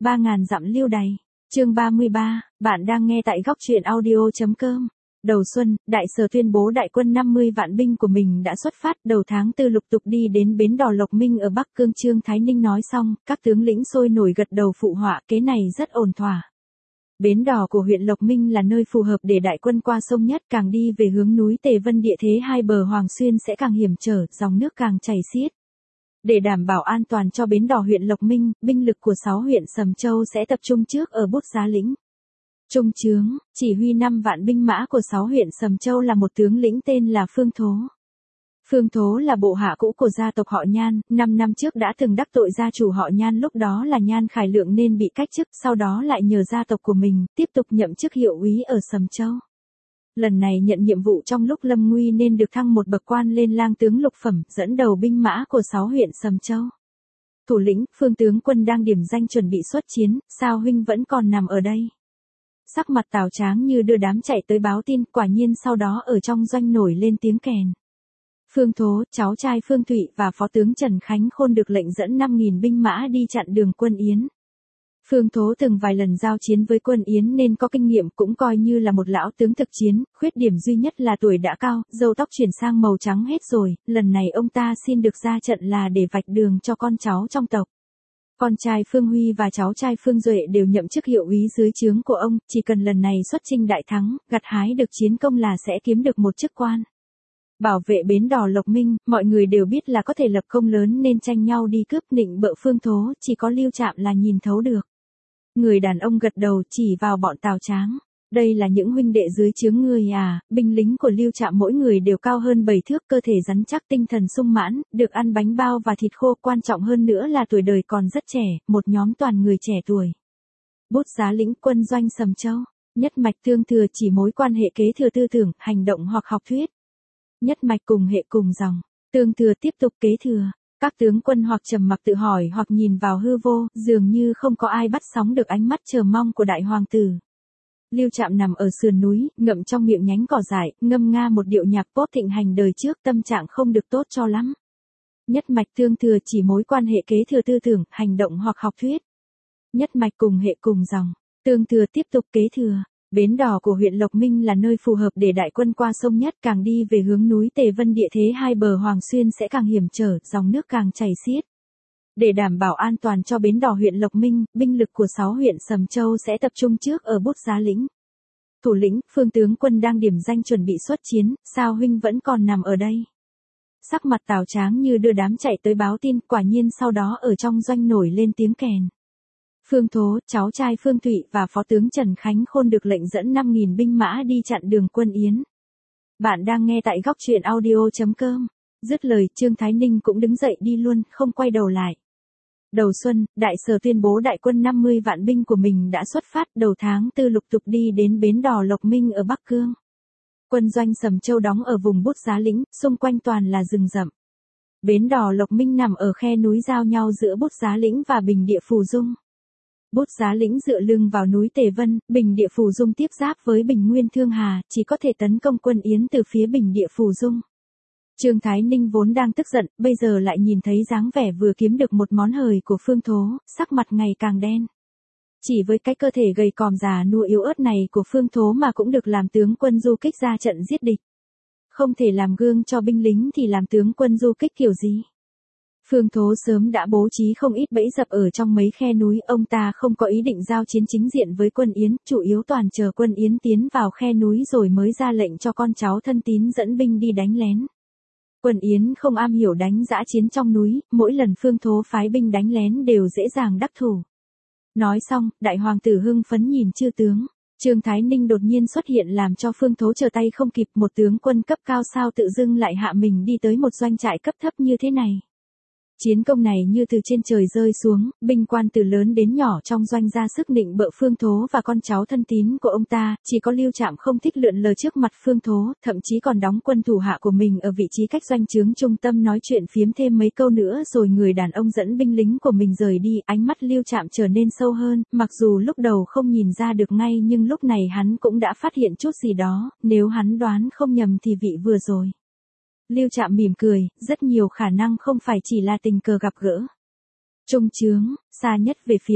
3000 dặm lưu đày. Chương 33, bạn đang nghe tại góc truyện audio.com. Đầu xuân, Đại Sở tuyên bố đại quân 50 vạn binh của mình đã xuất phát, đầu tháng 4 lục tục đi đến bến đò Lộc Minh ở Bắc Cương. Trương Thái Ninh nói xong, các tướng lĩnh sôi nổi gật đầu phụ họa, kế này rất ổn thỏa. Bến đò của huyện Lộc Minh là nơi phù hợp để đại quân qua sông nhất, càng đi về hướng núi Tề Vân địa thế hai bờ Hoàng Xuyên sẽ càng hiểm trở, dòng nước càng chảy xiết. Để đảm bảo an toàn cho bến đò huyện Lộc Minh, binh lực của 6 huyện Sầm Châu sẽ tập trung trước ở Bút Giá Lĩnh. Trung chướng, chỉ huy 5 vạn binh mã của 6 huyện Sầm Châu là một tướng lĩnh tên là Phương Thố. Phương Thố là bộ hạ cũ của gia tộc họ Nhan, 5 năm trước đã từng đắc tội gia chủ họ Nhan, lúc đó là Nhan Khải Lượng nên bị cách chức, sau đó lại nhờ gia tộc của mình, tiếp tục nhậm chức hiệu úy ở Sầm Châu. Lần này nhận nhiệm vụ trong lúc lâm nguy nên được thăng một bậc quan lên lang tướng lục phẩm, dẫn đầu binh mã của 6 huyện Sầm Châu. Thủ lĩnh, Phương tướng quân đang điểm danh chuẩn bị xuất chiến, sao huynh vẫn còn nằm ở đây? Sắc mặt Tào Tráng như đưa đám chạy tới báo tin, quả nhiên sau đó ở trong doanh nổi lên tiếng kèn. Phương Thố, cháu trai Phương Thụy và phó tướng Trần Khánh Khôn được lệnh dẫn 5.000 binh mã đi chặn đường quân Yến. Phương Thố từng vài lần giao chiến với quân Yến nên có kinh nghiệm, cũng coi như là một lão tướng thực chiến, khuyết điểm duy nhất là tuổi đã cao, râu tóc chuyển sang màu trắng hết rồi, lần này ông ta xin được ra trận là để vạch đường cho con cháu trong tộc. Con trai Phương Huy và cháu trai Phương Duệ đều nhậm chức hiệu úy dưới trướng của ông, chỉ cần lần này xuất chinh đại thắng, gặt hái được chiến công là sẽ kiếm được một chức quan. Bảo vệ bến đò Lộc Minh, mọi người đều biết là có thể lập công lớn nên tranh nhau đi cướp, nịnh bợ Phương Thố, chỉ có Lưu Trạm là nhìn thấu được. Người đàn ông gật đầu chỉ vào bọn Tào Tráng. Đây là những huynh đệ dưới trướng ngươi à? Binh lính của Lưu Trạm mỗi người đều cao hơn 7 thước, cơ thể rắn chắc, tinh thần sung mãn, được ăn bánh bao và thịt khô, quan trọng hơn nữa là tuổi đời còn rất trẻ, một nhóm toàn người trẻ tuổi. Bút Giá Lĩnh, quân doanh Sầm Châu. Nhất mạch tương thừa chỉ mối quan hệ kế thừa tư tưởng, hành động hoặc học thuyết. Nhất mạch cùng hệ cùng dòng, tương thừa tiếp tục kế thừa. Các tướng quân hoặc trầm mặc tự hỏi hoặc nhìn vào hư vô, dường như không có ai bắt sóng được ánh mắt chờ mong của đại hoàng tử. Lưu Trạm nằm ở sườn núi, ngậm trong miệng nhánh cỏ dại, ngâm nga một điệu nhạc pop thịnh hành đời trước, tâm trạng không được tốt cho lắm. Nhất mạch tương thừa chỉ mối quan hệ kế thừa tư tưởng, hành động hoặc học thuyết. Nhất mạch cùng hệ cùng dòng, tương thừa tiếp tục kế thừa. Bến đò của huyện Lộc Minh là nơi phù hợp để đại quân qua sông nhất, càng đi về hướng núi Tề Vân địa thế hai bờ Hoàng Xuyên sẽ càng hiểm trở, dòng nước càng chảy xiết. Để đảm bảo an toàn cho bến đò huyện Lộc Minh, binh lực của 6 huyện Sầm Châu sẽ tập trung trước ở Bút Giá Lĩnh. Thủ lĩnh, Phương tướng quân đang điểm danh chuẩn bị xuất chiến, sao huynh vẫn còn nằm ở đây? Sắc mặt Tào Tráng như đưa đám chạy tới báo tin, quả nhiên sau đó ở trong doanh nổi lên tiếng kèn. Phương Thố, cháu trai Phương Thụy và phó tướng Trần Khánh Khôn được lệnh dẫn 5.000 binh mã đi chặn đường quân Yến. Bạn đang nghe tại góc truyện audio.com. Dứt lời, Trương Thái Ninh cũng đứng dậy đi luôn, không quay đầu lại. Đầu xuân, Đại Sở tuyên bố đại quân 50 vạn binh của mình đã xuất phát, đầu tháng 4 lục tục đi đến bến đò Lộc Minh ở Bắc Cương. Quân doanh Sầm Châu đóng ở vùng Bút Giá Lĩnh, xung quanh toàn là rừng rậm. Bến đò Lộc Minh nằm ở khe núi giao nhau giữa Bút Giá Lĩnh và Bình Địa Phù Dung. Bút Giá Lĩnh dựa lưng vào núi Tề Vân, Bình Địa Phù Dung tiếp giáp với Bình Nguyên Thương Hà, chỉ có thể tấn công quân Yến từ phía Bình Địa Phù Dung. Trương Thái Ninh vốn đang tức giận, bây giờ lại nhìn thấy dáng vẻ vừa kiếm được một món hời của Phương Thố, sắc mặt ngày càng đen. Chỉ với cái cơ thể gầy còm già nua yếu ớt này của Phương Thố mà cũng được làm tướng quân du kích ra trận giết địch. Không thể làm gương cho binh lính thì làm tướng quân du kích kiểu gì? Phương Thố sớm đã bố trí không ít bẫy dập ở trong mấy khe núi, ông ta không có ý định giao chiến chính diện với quân Yến, chủ yếu toàn chờ quân Yến tiến vào khe núi rồi mới ra lệnh cho con cháu thân tín dẫn binh đi đánh lén. Quân Yến không am hiểu đánh dã chiến trong núi, mỗi lần Phương Thố phái binh đánh lén đều dễ dàng đắc thủ. Nói xong, đại hoàng tử hưng phấn nhìn chư tướng. Trương Thái Ninh đột nhiên xuất hiện làm cho Phương Thố trở tay không kịp, một tướng quân cấp cao sao tự dưng lại hạ mình đi tới một doanh trại cấp thấp như thế này. Chiến công này như từ trên trời rơi xuống, binh quan từ lớn đến nhỏ trong doanh ra sức nịnh bợ Phương Thố và con cháu thân tín của ông ta, chỉ có Lưu Trạm không thích lượn lờ trước mặt Phương Thố, thậm chí còn đóng quân thủ hạ của mình ở vị trí cách doanh trướng trung tâm nói chuyện phiếm thêm mấy câu nữa rồi người đàn ông dẫn binh lính của mình rời đi, ánh mắt Lưu Trạm trở nên sâu hơn, mặc dù lúc đầu không nhìn ra được ngay nhưng lúc này hắn cũng đã phát hiện chút gì đó, nếu hắn đoán không nhầm thì vị vừa rồi. Lưu Trạm mỉm cười, rất nhiều khả năng không phải chỉ là tình cờ gặp gỡ. Trung chướng, xa nhất về phía bắc,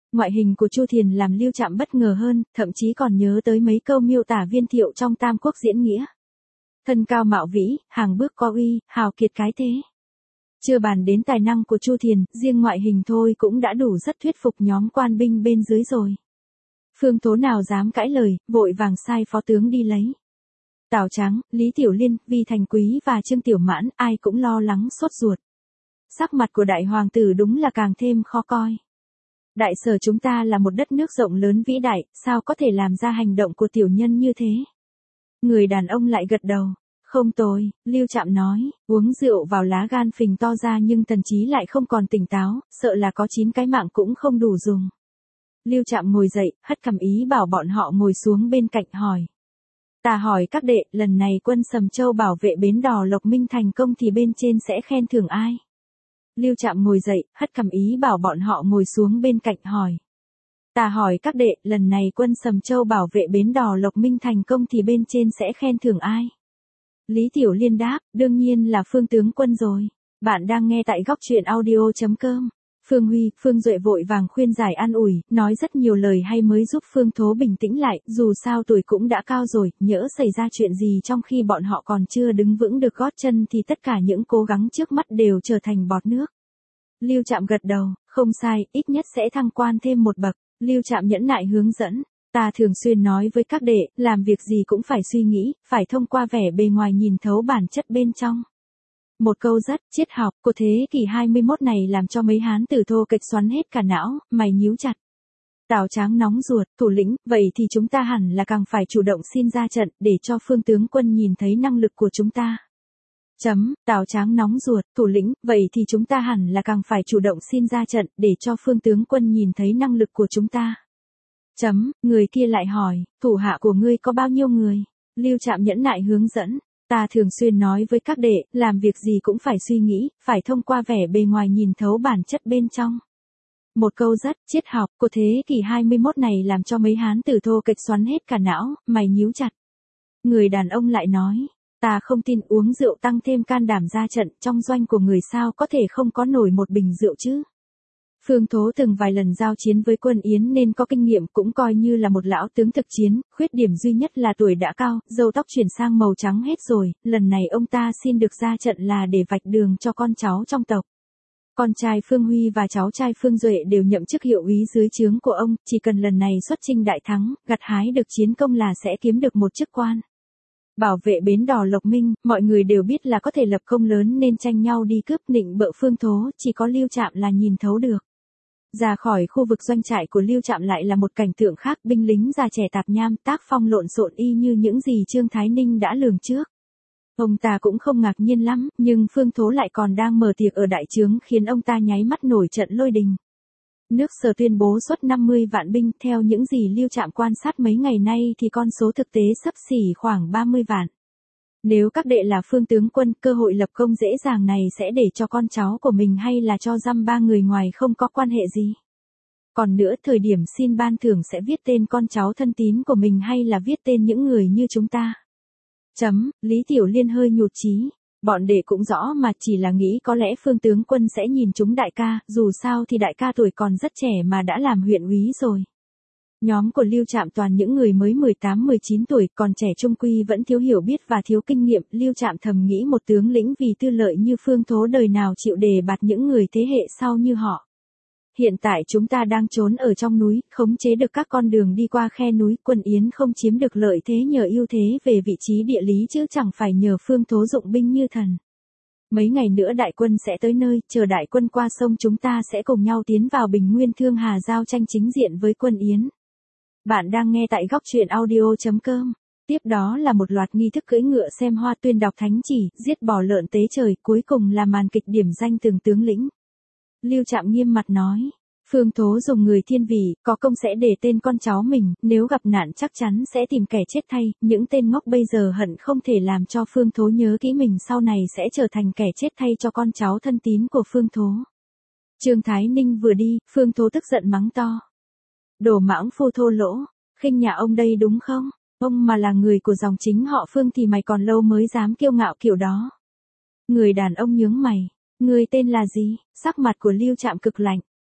Ngoại hình của Chu Thiền làm Lưu Trạm bất ngờ hơn, thậm chí còn nhớ tới mấy câu miêu tả Viên Thiệu trong Tam Quốc diễn nghĩa. Thân cao mạo vĩ, hàng bước có uy, hào kiệt cái thế. Chưa bàn đến tài năng của Chu Thiền, riêng ngoại hình thôi cũng đã đủ rất thuyết phục nhóm quan binh bên dưới rồi. Phương Tố nào dám cãi lời, vội vàng sai phó tướng đi lấy. Tào Tráng, Lý Tiểu Liên, Vi Thành Quý và Trương Tiểu Mãn, ai cũng lo lắng sốt ruột. Sắc mặt của đại hoàng tử đúng là càng thêm khó coi. Đại Sở chúng ta là một đất nước rộng lớn vĩ đại, sao có thể làm ra hành động của tiểu nhân như thế? Người đàn ông lại gật đầu. Không tồi, Lưu Trạm nói, uống rượu vào lá gan phình to ra nhưng thần trí lại không còn tỉnh táo, sợ là có 9 cái mạng cũng không đủ dùng. Lưu Trạm ngồi dậy, hất cằm ý bảo bọn họ ngồi xuống bên cạnh hỏi. Ta hỏi các đệ, lần này quân Sầm Châu bảo vệ bến đò Lộc Minh thành công thì bên trên sẽ khen thưởng ai? Lưu Trạm ngồi dậy, hất cằm ý bảo bọn họ ngồi xuống bên cạnh hỏi. Ta hỏi các đệ, lần này quân Sầm Châu bảo vệ bến đò Lộc Minh thành công thì bên trên sẽ khen thưởng ai? Lý Tiểu Liên đáp, đương nhiên là Phương tướng quân rồi. Bạn đang nghe tại góc truyện audio.com. Phương Huy, Phương Duệ vội vàng khuyên giải an ủi, nói rất nhiều lời hay mới giúp Phương Thố bình tĩnh lại, dù sao tuổi cũng đã cao rồi, nhỡ xảy ra chuyện gì trong khi bọn họ còn chưa đứng vững được gót chân thì tất cả những cố gắng trước mắt đều trở thành bọt nước. Lưu Trạm gật đầu, không sai, ít nhất sẽ thăng quan thêm một bậc. Lưu Trạm nhẫn nại hướng dẫn. Ta thường xuyên nói với các đệ, làm việc gì cũng phải suy nghĩ, phải thông qua vẻ bề ngoài nhìn thấu bản chất bên trong. Một câu rất triết học của thế kỷ 21 này làm cho mấy hán tử thô kệch xoắn hết cả não, mày nhíu chặt. Tào Tráng nóng ruột, thủ lĩnh, vậy thì chúng ta hẳn là càng phải chủ động xin ra trận để cho Phương tướng quân nhìn thấy năng lực của chúng ta. Tào Tráng nóng ruột, thủ lĩnh, vậy thì chúng ta hẳn là càng phải chủ động xin ra trận để cho Phương tướng quân nhìn thấy năng lực của chúng ta. Người kia lại hỏi, thủ hạ của ngươi có bao nhiêu người? Lưu Trạm nhẫn nại hướng dẫn. Ta thường xuyên nói với các đệ, làm việc gì cũng phải suy nghĩ, phải thông qua vẻ bề ngoài nhìn thấu bản chất bên trong. Một câu rất triết học của thế kỷ 21 này làm cho mấy hán tử thô kệch xoắn hết cả não, mày nhíu chặt. Người đàn ông lại nói, ta không tin uống rượu tăng thêm can đảm ra trận, trong doanh của người sao có thể không có nổi một bình rượu chứ. Phương Thố từng vài lần giao chiến với quân Yến nên có kinh nghiệm, cũng coi như là một lão tướng thực chiến, khuyết điểm duy nhất là tuổi đã cao, râu tóc chuyển sang màu trắng hết rồi, lần này ông ta xin được ra trận là để vạch đường cho con cháu trong tộc. Con trai Phương Huy và cháu trai Phương Duệ đều nhậm chức hiệu úy dưới trướng của ông, chỉ cần lần này xuất chinh đại thắng, gặt hái được chiến công là sẽ kiếm được một chức quan. Bảo vệ bến đò Lộc Minh, mọi người đều biết là có thể lập công lớn nên tranh nhau đi cướp nịnh bợ Phương Thố, chỉ có Lưu Trạm là nhìn thấu được. Ra khỏi khu vực doanh trại của Lưu Trạm lại là một cảnh tượng khác, binh lính già trẻ tạp nham tác phong lộn xộn y như những gì Trương Thái Ninh đã lường trước. Ông ta cũng không ngạc nhiên lắm, nhưng Phương Thố lại còn đang mở tiệc ở đại trướng khiến ông ta nháy mắt nổi trận lôi đình. Nước Sở tuyên bố xuất 50 vạn binh, theo những gì Lưu Trạm quan sát mấy ngày nay thì con số thực tế xấp xỉ khoảng 30 vạn. Nếu các đệ là Phương tướng quân, cơ hội lập công dễ dàng này sẽ để cho con cháu của mình hay là cho dăm ba người ngoài không có quan hệ gì? Còn nữa, thời điểm xin ban thưởng sẽ viết tên con cháu thân tín của mình hay là viết tên những người như chúng ta? Lý Tiểu Liên hơi nhụt chí. Bọn đệ cũng rõ mà, chỉ là nghĩ có lẽ Phương tướng quân sẽ nhìn chúng đại ca, dù sao thì đại ca tuổi còn rất trẻ mà đã làm huyện úy rồi. Nhóm của Lưu Trạm toàn những người mới 18-19 tuổi, còn trẻ trung quy vẫn thiếu hiểu biết và thiếu kinh nghiệm. Lưu Trạm thầm nghĩ một tướng lĩnh vì tư lợi như Phương Thố đời nào chịu đề bạt những người thế hệ sau như họ. Hiện tại chúng ta đang trốn ở trong núi, khống chế được các con đường đi qua khe núi, quân Yến không chiếm được lợi thế nhờ ưu thế về vị trí địa lý chứ chẳng phải nhờ Phương Thố dụng binh như thần. Mấy ngày nữa đại quân sẽ tới nơi, chờ đại quân qua sông chúng ta sẽ cùng nhau tiến vào Bình Nguyên Thương Hà giao tranh chính diện với quân Yến. Bạn đang nghe tại góc truyện audio.com. Tiếp đó là một loạt nghi thức cưỡi ngựa xem hoa, tuyên đọc thánh chỉ, giết bò lợn tế trời, cuối cùng là màn kịch điểm danh từng tướng lĩnh. Lưu Trạm nghiêm mặt nói, Phương Thố dùng người thiên vị, có công sẽ để tên con cháu mình, nếu gặp nạn chắc chắn sẽ tìm kẻ chết thay, những tên ngốc bây giờ hận không thể làm cho Phương Thố nhớ kỹ mình sau này sẽ trở thành kẻ chết thay cho con cháu thân tín của Phương Thố. Trương Thái Ninh vừa đi, Phương Thố tức giận mắng to. Đồ mãng phu thô lỗ, khinh nhà ông đây đúng không? Ông mà là người của dòng chính họ Phương thì mày còn lâu mới dám kiêu ngạo kiểu đó. Người đàn ông nhướng mày, người tên là gì? Sắc mặt của Lưu Trạm cực lạnh.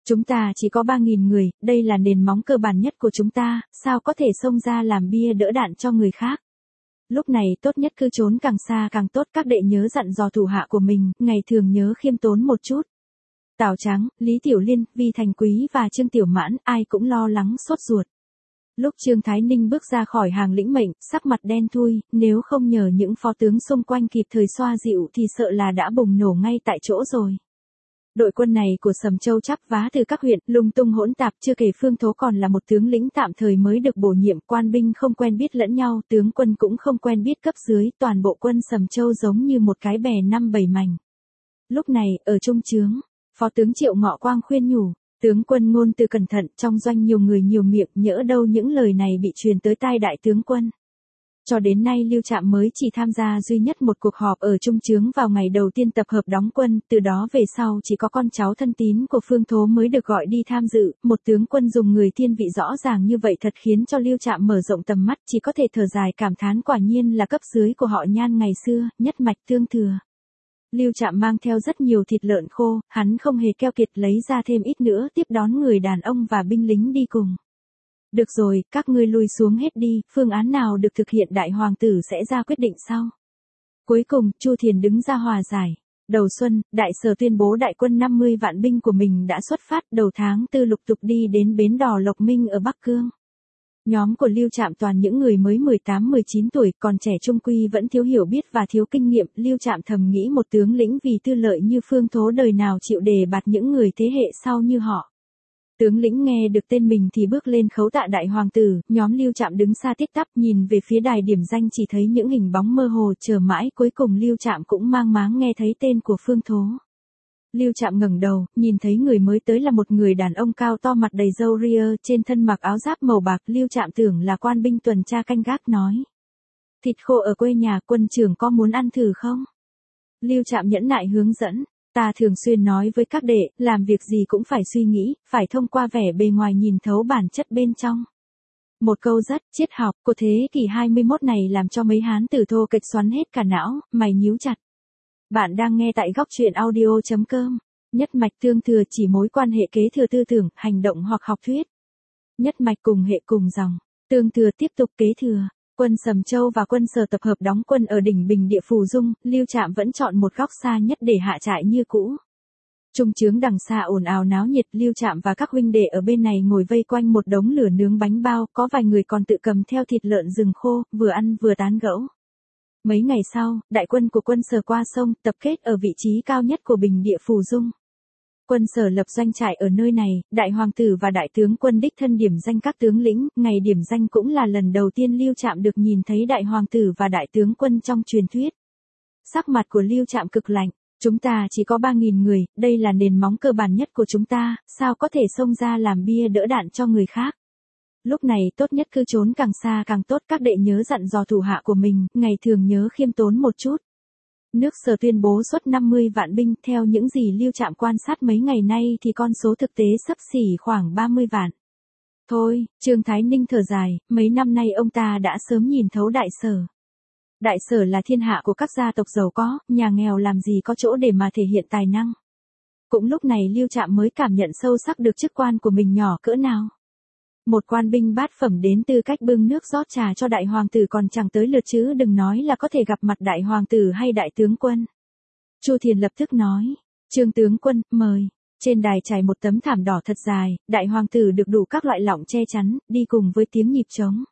Chúng ta chỉ có 3.000 người, đây là nền móng cơ bản nhất của chúng ta, sao có thể xông ra làm bia đỡ đạn cho người khác. Lúc này tốt nhất cứ trốn càng xa càng tốt, các đệ nhớ dặn dò thủ hạ của mình, ngày thường nhớ khiêm tốn một chút. Tào Trắng, Lý Tiểu Liên, Vi Thành Quý và Trương Tiểu Mãn, ai cũng lo lắng sốt ruột. Lúc Trương Thái Ninh bước ra khỏi hàng lĩnh mệnh, sắc mặt đen thui, nếu không nhờ những phó tướng xung quanh kịp thời xoa dịu thì sợ là đã bùng nổ ngay tại chỗ rồi. Đội quân này của Sầm Châu chắp vá từ các huyện, lung tung hỗn tạp, chưa kể Phương Thố còn là một tướng lĩnh tạm thời mới được bổ nhiệm, quan binh không quen biết lẫn nhau, tướng quân cũng không quen biết cấp dưới, toàn bộ quân Sầm Châu giống như một cái bè 5-7 mảnh. Lúc này, ở trung trướng, Phó tướng Triệu Ngọ Quang khuyên nhủ, tướng quân ngôn từ cẩn thận, trong doanh nhiều người nhiều miệng, nhỡ đâu những lời này bị truyền tới tai đại tướng quân. Cho đến nay Lưu Trạm mới chỉ tham gia duy nhất một cuộc họp ở trung trướng vào ngày đầu tiên tập hợp đóng quân, từ đó về sau chỉ có con cháu thân tín của Phương Thố mới được gọi đi tham dự, một tướng quân dùng người thiên vị rõ ràng như vậy thật khiến cho Lưu Trạm mở rộng tầm mắt, chỉ có thể thở dài cảm thán quả nhiên là cấp dưới của họ Nhan ngày xưa, nhất mạch tương thừa. Lưu Trạm mang theo rất nhiều thịt lợn khô, hắn không hề keo kiệt lấy ra thêm ít nữa tiếp đón người đàn ông và binh lính đi cùng. Được rồi, các ngươi lui xuống hết đi, phương án nào được thực hiện đại hoàng tử sẽ ra quyết định sau. Cuối cùng, Chu Thiền đứng ra hòa giải. Đầu xuân, đại sở tuyên bố đại quân 50 vạn binh của mình đã xuất phát, đầu tháng 4 lục tục đi đến bến đò Lộc Minh ở Bắc Cương. Nhóm của Lưu Trạm toàn những người mới 18-19 tuổi, còn trẻ trung quy vẫn thiếu hiểu biết và thiếu kinh nghiệm. Lưu Trạm thầm nghĩ một tướng lĩnh vì tư lợi như Phương Thố đời nào chịu đề bạt những người thế hệ sau như họ. Tướng lĩnh nghe được tên mình thì bước lên khấu tạ đại hoàng tử, nhóm Lưu Trạm đứng xa tít tắp nhìn về phía đài điểm danh chỉ thấy những hình bóng mơ hồ, chờ mãi cuối cùng Lưu Trạm cũng mang máng nghe thấy tên của Phương Thố. Lưu Trạm ngẩng đầu, nhìn thấy người mới tới là một người đàn ông cao to mặt đầy râu ria, trên thân mặc áo giáp màu bạc, Lưu Trạm tưởng là quan binh tuần tra canh gác nói. Thịt khô ở quê nhà, quân trưởng có muốn ăn thử không? Lưu Trạm nhẫn nại hướng dẫn. Ta thường xuyên nói với các đệ, làm việc gì cũng phải suy nghĩ, phải thông qua vẻ bề ngoài nhìn thấu bản chất bên trong. Một câu rất triết học của thế kỷ 21 này làm cho mấy hán tử thô kệch xoắn hết cả não, mày nhíu chặt. Bạn đang nghe tại góc truyện audio.com. Nhất mạch tương thừa chỉ mối quan hệ kế thừa tư tưởng, hành động hoặc học thuyết. Nhất mạch cùng hệ cùng dòng, tương thừa tiếp tục kế thừa. Quân Sầm Châu và quân Sở tập hợp đóng quân ở đỉnh Bình Địa Phù Dung, Lưu Trạm vẫn chọn một góc xa nhất để hạ trại như cũ. Trung trướng đằng xa ồn ào náo nhiệt, Lưu Trạm và các huynh đệ ở bên này ngồi vây quanh một đống lửa nướng bánh bao, có vài người còn tự cầm theo thịt lợn rừng khô, vừa ăn vừa tán gẫu. Mấy ngày sau, đại quân của quân Sở qua sông, tập kết ở vị trí cao nhất của Bình Địa Phù Dung. Quân Sở lập doanh trại ở nơi này, đại hoàng tử và đại tướng quân đích thân điểm danh các tướng lĩnh, ngày điểm danh cũng là lần đầu tiên Lưu Trạm được nhìn thấy đại hoàng tử và đại tướng quân trong truyền thuyết. Sắc mặt của Lưu Trạm cực lạnh, chúng ta chỉ có 3.000 người, đây là nền móng cơ bản nhất của chúng ta, sao có thể xông ra làm bia đỡ đạn cho người khác. Lúc này tốt nhất cứ trốn càng xa càng tốt, các đệ nhớ dặn dò thủ hạ của mình, ngày thường nhớ khiêm tốn một chút. Nước Sở tuyên bố xuất 50 vạn binh, theo những gì Lưu Trạm quan sát mấy ngày nay thì con số thực tế xấp xỉ khoảng 30 vạn. Thôi, Trương Thái Ninh thở dài, mấy năm nay ông ta đã sớm nhìn thấu đại sở. Đại sở là thiên hạ của các gia tộc giàu có, nhà nghèo làm gì có chỗ để mà thể hiện tài năng. Cũng lúc này Lưu Trạm mới cảm nhận sâu sắc được chức quan của mình nhỏ cỡ nào. Một quan binh bát phẩm đến tư cách bưng nước rót trà cho đại hoàng tử còn chẳng tới lượt chứ đừng nói là có thể gặp mặt đại hoàng tử hay đại tướng quân. Chu Thiền lập tức nói, Trương tướng quân, mời. Trên đài trải một tấm thảm đỏ thật dài, đại hoàng tử được đủ các loại lọng che chắn, đi cùng với tiếng nhịp trống.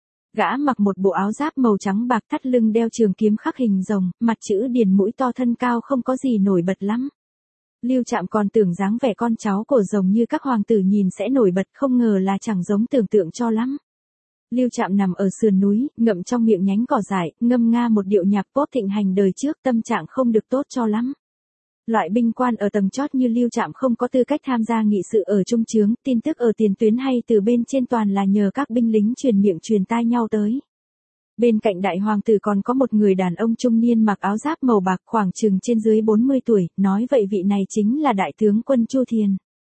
Gã mặc một bộ áo giáp màu trắng bạc, thắt lưng đeo trường kiếm khắc hình rồng, mặt chữ điền, mũi to, thân cao không có gì nổi bật lắm. Lưu Trạm còn tưởng dáng vẻ con cháu của rồng như các hoàng tử nhìn sẽ nổi bật, không ngờ là chẳng giống tưởng tượng cho lắm. Lưu Trạm nằm ở sườn núi, ngậm trong miệng nhánh cỏ dại, ngâm nga một điệu nhạc pop thịnh hành đời trước, tâm trạng không được tốt cho lắm. Loại binh quan ở tầng chót như Lưu Trạm không có tư cách tham gia nghị sự ở trung trướng, tin tức ở tiền tuyến hay từ bên trên toàn là nhờ các binh lính truyền miệng truyền tai nhau tới. Bên cạnh đại hoàng tử còn có một người đàn ông trung niên mặc áo giáp màu bạc khoảng chừng trên dưới 40 tuổi, nói vậy vị này chính là đại tướng quân Chu Thiền.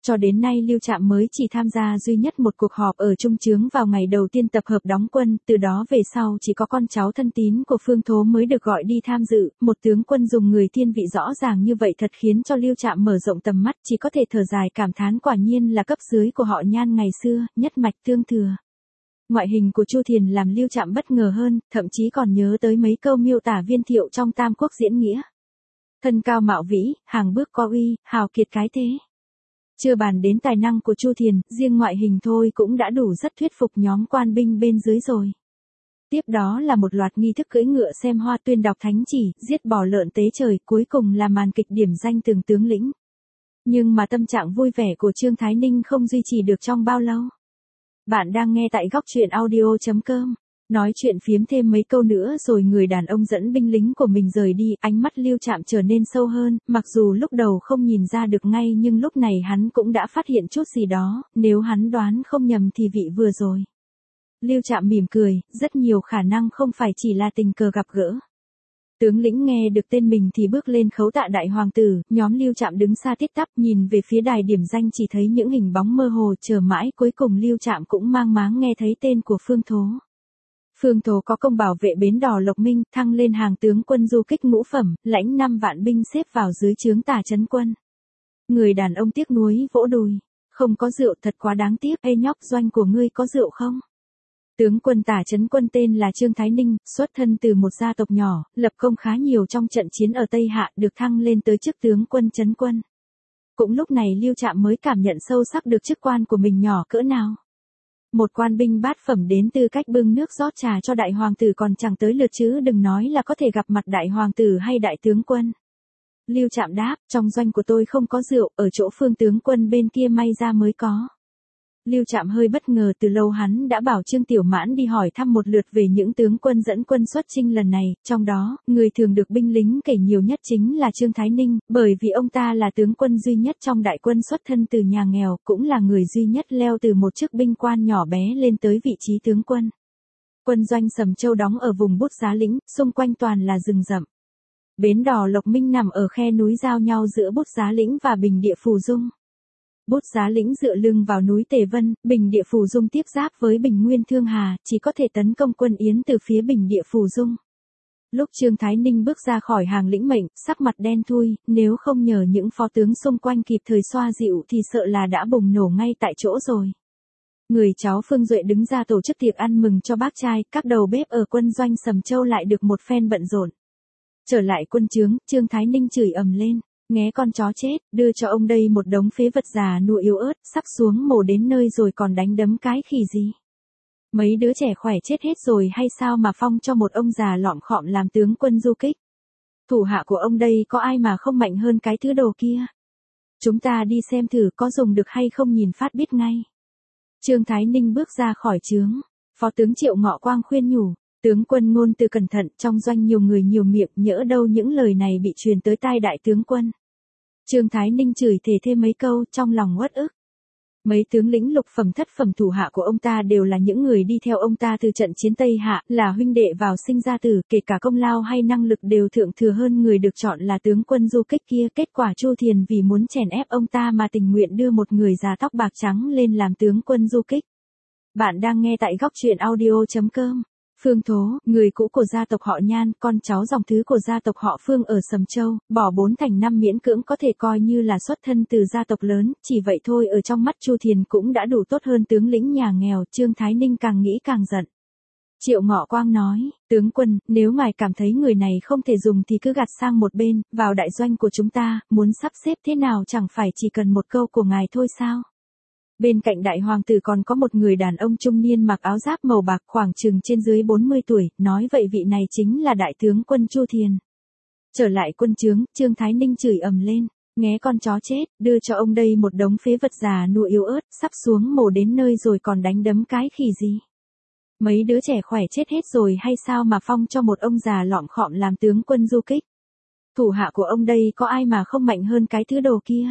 Cho đến nay Lưu Trạm mới chỉ tham gia duy nhất một cuộc họp ở trung chướng vào ngày đầu tiên tập hợp đóng quân, từ đó về sau chỉ có con cháu thân tín của Phương Thố mới được gọi đi tham dự, một tướng quân dùng người thiên vị rõ ràng như vậy thật khiến cho Lưu Trạm mở rộng tầm mắt, chỉ có thể thở dài cảm thán quả nhiên là cấp dưới của họ Nhan ngày xưa, nhất mạch tương thừa. Ngoại hình của Chu Thiền làm Lưu Trạm bất ngờ hơn, thậm chí còn nhớ tới mấy câu miêu tả Viên Thiệu trong Tam Quốc diễn nghĩa. Thân cao mạo vĩ, hàng bước có uy, hào kiệt cái thế. Chưa bàn đến tài năng của Chu Thiền, riêng ngoại hình thôi cũng đã đủ rất thuyết phục nhóm quan binh bên dưới rồi. Tiếp đó là một loạt nghi thức cưỡi ngựa xem hoa tuyên đọc thánh chỉ, giết bò lợn tế trời, cuối cùng là màn kịch điểm danh từng tướng lĩnh. Nhưng mà tâm trạng vui vẻ của Trương Thái Ninh không duy trì được trong bao lâu. Bạn đang nghe tại góc truyện audio.com. Nói chuyện phiếm thêm mấy câu nữa rồi người đàn ông dẫn binh lính của mình rời đi, ánh mắt Lưu Trạm trở nên sâu hơn, mặc dù lúc đầu không nhìn ra được ngay nhưng lúc này hắn cũng đã phát hiện chút gì đó, nếu hắn đoán không nhầm thì vị vừa rồi. Lưu Trạm mỉm cười, rất nhiều khả năng không phải chỉ là tình cờ gặp gỡ. Tướng lĩnh nghe được tên mình thì bước lên khấu tạ đại hoàng tử, nhóm Lưu Trạm đứng xa tít tắp nhìn về phía đài điểm danh chỉ thấy những hình bóng mơ hồ chờ mãi cuối cùng Lưu Trạm cũng mang máng nghe thấy tên của Phương Thố. Phương Thố có công bảo vệ bến đò Lộc Minh, thăng lên hàng tướng quân du kích ngũ phẩm, lãnh 5 vạn binh xếp vào dưới trướng Tả Chấn Quân. Người đàn ông tiếc nuối vỗ đùi, không có rượu thật quá đáng tiếc, ê nhóc doanh của ngươi có rượu không? Tướng quân Tả Chấn Quân tên là Trương Thái Ninh, xuất thân từ một gia tộc nhỏ, lập công khá nhiều trong trận chiến ở Tây Hạ, được thăng lên tới chức tướng quân Chấn Quân. Cũng lúc này Lưu Trạm mới cảm nhận sâu sắc được chức quan của mình nhỏ cỡ nào. Một quan binh bát phẩm đến tư cách bưng nước rót trà cho đại hoàng tử còn chẳng tới lượt chứ đừng nói là có thể gặp mặt đại hoàng tử hay đại tướng quân. Lưu Trạm đáp, trong doanh của tôi không có rượu, ở chỗ Phương tướng quân bên kia may ra mới có. Lưu Trạm hơi bất ngờ, từ lâu hắn đã bảo Trương Tiểu Mãn đi hỏi thăm một lượt về những tướng quân dẫn quân xuất chinh lần này, trong đó, người thường được binh lính kể nhiều nhất chính là Trương Thái Ninh, bởi vì ông ta là tướng quân duy nhất trong đại quân xuất thân từ nhà nghèo, cũng là người duy nhất leo từ một chức binh quan nhỏ bé lên tới vị trí tướng quân. Quân doanh Sầm Châu đóng ở vùng Bút Giá Lĩnh, xung quanh toàn là rừng rậm. Bến đò Lộc Minh nằm ở khe núi giao nhau giữa Bút Giá Lĩnh và Bình Địa Phù Dung. Bút Giá Lĩnh dựa lưng vào núi Tề Vân, Bình Địa Phù Dung tiếp giáp với Bình Nguyên Thương Hà, chỉ có thể tấn công quân Yến từ phía Bình Địa Phù Dung. Lúc Trương Thái Ninh bước ra khỏi hàng lĩnh mệnh, sắc mặt đen thui, nếu không nhờ những phó tướng xung quanh kịp thời xoa dịu thì sợ là đã bùng nổ ngay tại chỗ rồi. Người cháu Phương Duệ đứng ra tổ chức tiệc ăn mừng cho bác trai, các đầu bếp ở quân doanh Sầm Châu lại được một phen bận rộn. Trở lại quân trướng, Trương Thái Ninh chửi ầm lên. Nghé con chó chết, đưa cho ông đây một đống phế vật già nua yếu ớt, sắp xuống mồ đến nơi rồi còn đánh đấm cái khỉ gì. Mấy đứa trẻ khỏe chết hết rồi hay sao mà phong cho một ông già lọm khọm làm tướng quân du kích. Thủ hạ của ông đây có ai mà không mạnh hơn cái thứ đồ kia. Chúng ta đi xem thử có dùng được hay không nhìn phát biết ngay. Trương Thái Ninh bước ra khỏi trướng, phó tướng Triệu Ngọ Quang khuyên nhủ. Tướng quân ngôn từ cẩn thận, trong doanh nhiều người nhiều miệng, nhỡ đâu những lời này bị truyền tới tai đại tướng quân. Trương Thái Ninh chửi thề thêm mấy câu, trong lòng uất ức. Mấy tướng lĩnh lục phẩm thất phẩm thủ hạ của ông ta đều là những người đi theo ông ta từ trận chiến Tây Hạ, là huynh đệ vào sinh ra tử, kể cả công lao hay năng lực đều thượng thừa hơn người được chọn là tướng quân du kích kia. Kết quả Chu Thiền vì muốn chèn ép ông ta mà tình nguyện đưa một người già tóc bạc trắng lên làm tướng quân du kích. Bạn đang nghe tại góc truyện audio.com. Phương Thố, người cũ của gia tộc họ Nhan, con cháu dòng thứ của gia tộc họ Phương ở Sầm Châu, bỏ 4 thành 5 miễn cưỡng có thể coi như là xuất thân từ gia tộc lớn, chỉ vậy thôi ở trong mắt Chu Thiền cũng đã đủ tốt hơn tướng lĩnh nhà nghèo. Trương Thái Ninh càng nghĩ càng giận. Triệu Ngọ Quang nói, tướng quân, nếu ngài cảm thấy người này không thể dùng thì cứ gạt sang một bên, vào đại doanh của chúng ta, muốn sắp xếp thế nào chẳng phải chỉ cần một câu của ngài thôi sao? Bên cạnh đại hoàng tử còn có một người đàn ông trung niên mặc áo giáp màu bạc khoảng chừng trên dưới 40 tuổi, nói vậy vị này chính là đại tướng quân Chu Thiền. Trở lại quân trướng, Trương Thái Ninh chửi ầm lên, nghé con chó chết, đưa cho ông đây một đống phế vật già nua yếu ớt, sắp xuống mồ đến nơi rồi còn đánh đấm cái khỉ gì. Mấy đứa trẻ khỏe chết hết rồi hay sao mà phong cho một ông già lọm khọm làm tướng quân du kích. Thủ hạ của ông đây có ai mà không mạnh hơn cái thứ đồ kia.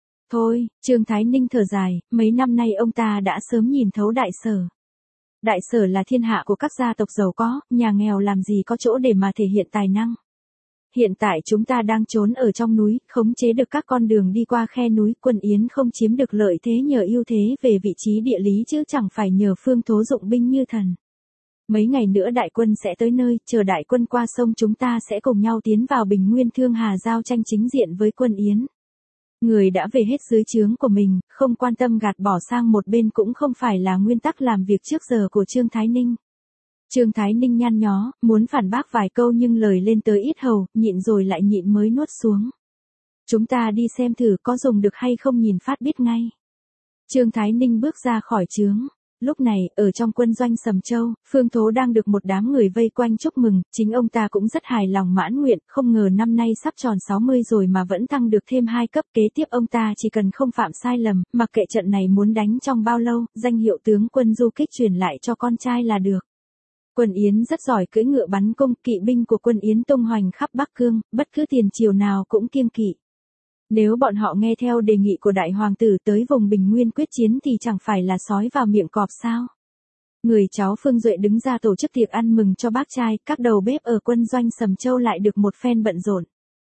Thôi, Trương Thái Ninh thở dài, mấy năm nay ông ta đã sớm nhìn thấu Đại Sở. Đại Sở là thiên hạ của các gia tộc giàu có, nhà nghèo làm gì có chỗ để mà thể hiện tài năng. Hiện tại chúng ta đang trốn ở trong núi, khống chế được các con đường đi qua khe núi, quân Yến không chiếm được lợi thế nhờ ưu thế về vị trí địa lý chứ chẳng phải nhờ Phương Thố dụng binh như thần. Mấy ngày nữa đại quân sẽ tới nơi, chờ đại quân qua sông chúng ta sẽ cùng nhau tiến vào Bình Nguyên Thương Hà giao tranh chính diện với quân Yến. Người đã về hết dưới trướng của mình, không quan tâm gạt bỏ sang một bên cũng không phải là nguyên tắc làm việc trước giờ của Trương Thái Ninh. Trương Thái Ninh nhăn nhó, muốn phản bác vài câu nhưng lời lên tới yết hầu, nhịn rồi lại nhịn mới nuốt xuống. Chúng ta đi xem thử có dùng được hay không nhìn phát biết ngay. Trương Thái Ninh bước ra khỏi trướng. Lúc này, ở trong quân doanh Sầm Châu, Phương Thố đang được một đám người vây quanh chúc mừng, chính ông ta cũng rất hài lòng mãn nguyện, không ngờ năm nay sắp tròn 60 rồi mà vẫn tăng được thêm 2 cấp, kế tiếp ông ta chỉ cần không phạm sai lầm, mặc kệ trận này muốn đánh trong bao lâu, danh hiệu tướng quân du kích truyền lại cho con trai là được. Quân Yến rất giỏi cưỡi ngựa bắn cung, kỵ binh của quân Yến tung hoành khắp Bắc Cương, bất cứ tiền triều nào cũng kiêng kỵ. Nếu bọn họ nghe theo đề nghị của đại hoàng tử tới vùng Bình Nguyên quyết chiến thì chẳng phải là sói vào miệng cọp sao? Người cháu Phương Duệ đứng ra tổ chức tiệc ăn mừng cho bác trai, các đầu bếp ở quân doanh Sầm Châu lại được một phen bận rộn.